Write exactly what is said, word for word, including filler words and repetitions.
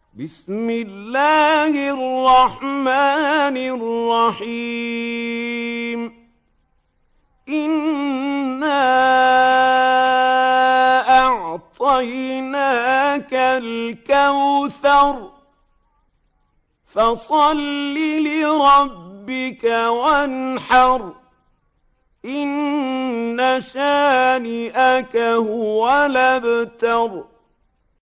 بسم الله الرحمن الرحيم إنا أعطيناك الكوثر فصل لربك وانحر إن شانئك هو الأبتر